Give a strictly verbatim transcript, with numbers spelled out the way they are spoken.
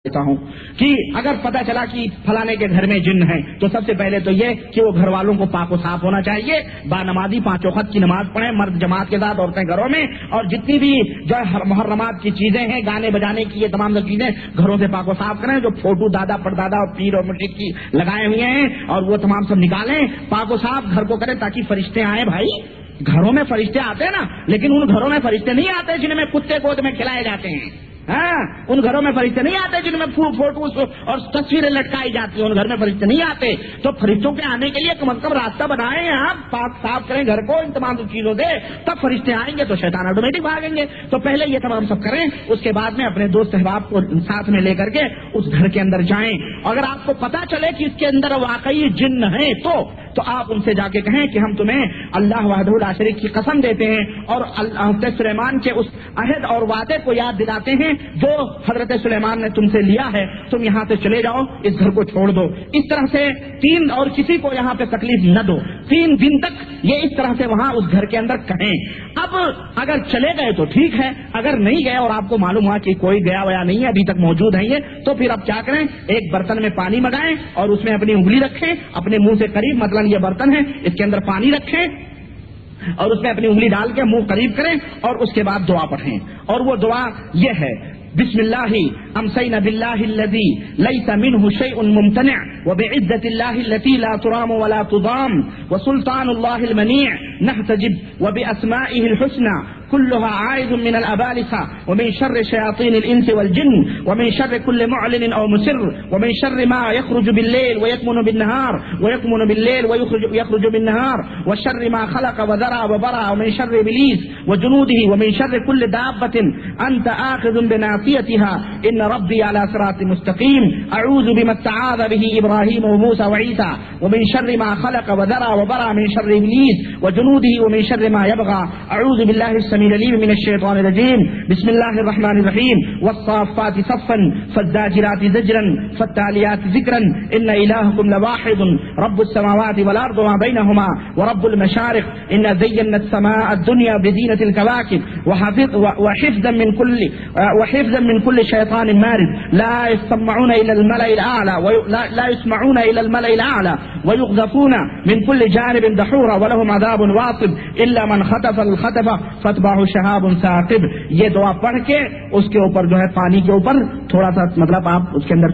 ہوں کہ اگر پتہ چلا کہ فلانے کے گھر میں جن ہے تو سب سے پہلے تو یہ کہ وہ گھر والوں کو پاک و صاف ہونا چاہیے، با نمازی پانچ وقت کی نماز پڑھیں، مرد جماعت کے ساتھ، عورتیں گھروں میں، اور جتنی بھی جو محرمات کی چیزیں ہیں، گانے بجانے کی، یہ تمام چیزیں گھروں سے پاک و صاف کریں، جو فوٹو دادا پردادا اور پیر اور مرشد کی لگائے ہوئے ہیں اور وہ تمام سب نکالیں، پاک و صاف گھر کو کریں تاکہ فرشتے آئیں۔ بھائی گھروں میں فرشتے آتے ہیں نا، لیکن ان گھروں میں فرشتے نہیں آتے جن میں کتے گود میں کھلائے جاتے ہیں، ہاں ان گھروں میں فرشتے نہیں آتے جن میں فوٹو اور تصویریں لٹکائی جاتی ہیں، ان گھر میں فرشتے نہیں آتے۔ تو فرشتوں کے آنے کے لیے کم از کم راستہ بنائیں، آپ پاک صاف کریں گھر کو ان تمام چیزوں سے، تب فرشتے آئیں گے تو شیطان آٹومیٹک بھاگیں گے۔ تو پہلے یہ تمام سب کریں، اس کے بعد میں اپنے دوست احباب کو ساتھ میں لے کر کے اس گھر کے اندر جائیں، اگر آپ کو پتا چلے کہ اس کے اندر واقعی جن ہے تو تو آپ ان سے جا کے کہیں کہ ہم تمہیں اللہ وحدہ لا شریک کی قسم دیتے ہیں اور حضرت سلیمان کے اس عہد اور وعدے کو یاد دلاتے ہیں جو حضرت سلیمان نے تم سے لیا ہے، تم یہاں سے چلے جاؤ، اس گھر کو چھوڑ دو۔ اس طرح سے تین اور کسی کو یہاں پہ تکلیف نہ دو، تین دن تک یہ اس طرح سے وہاں اس گھر کے اندر کہیں۔ اب اگر چلے گئے تو ٹھیک ہے، اگر نہیں گئے اور آپ کو معلوم ہوا کہ کوئی گیا ویا نہیں ہے، ابھی تک موجود ہے یہ، تو پھر اب کیا کریں، ایک برتن میں پانی منگائیں اور اس میں اپنی انگلی رکھیں اپنے منہ سے قریب، مطلب یہ برتن ہے اس کے اندر پانی رکھیں اور اس میں اپنی انگلی ڈال کے منہ قریب کریں اور اس کے بعد دعا پڑھیں، اور وہ دعا یہ ہے: بسم اللہ امسینا باللہ الذی لیس منہ شیء ممتنع وبعزت اللہ التي لا ترام ولا تضام وسلطان اللہ المنیع نحتجب وباسمائه الحسنى كلها عائد من الأبالسة ومن شر شياطين الإنس والجن ومن شر كل معلن أو مسر ومن شر ما يخرج بالليل ويكمن بالنهار ويكمن بالليل ويخرج يخرج بالنهار وشر ما خلق وذرى وبرى ومن شر إبليس وجنوده ومن شر كل دابة أنت آخذ بناصيتها إن ربي على صراط مستقيم أعوذ بما استعاذ به إبراهيم وموسى وعيسى ومن شر ما خلق وذرى وبرى من شر إبليس وجنوده ومن شر ما يبغى أعوذ بالله السميع العليم من الشيطان الرجيم بسم الله الرحمن الرحيم والصافات صفا فالزاجرات زجرا فالتاليات ذكرا إن إلهكم لواحد رب السماوات والأرض وما بينهما ورب المشارق إن زينا السماء الدنيا بزينة الكواكب وحفظ وحفظا من كل وحفظا من كل شيطان مارد لا يسمعون إلى الملأ الأعلى لا يسمعون إلى الملأ الأعلى ويقذفون من كل جانب دحورا ولهم عذاب واصب إلا من خطف الخطف فتبعه شهاب ثاقب۔ یہ دعا پڑھ کے اس کے اوپر جو ہے پانی کے اوپر تھوڑا سا مطلب آپ اس کے اندر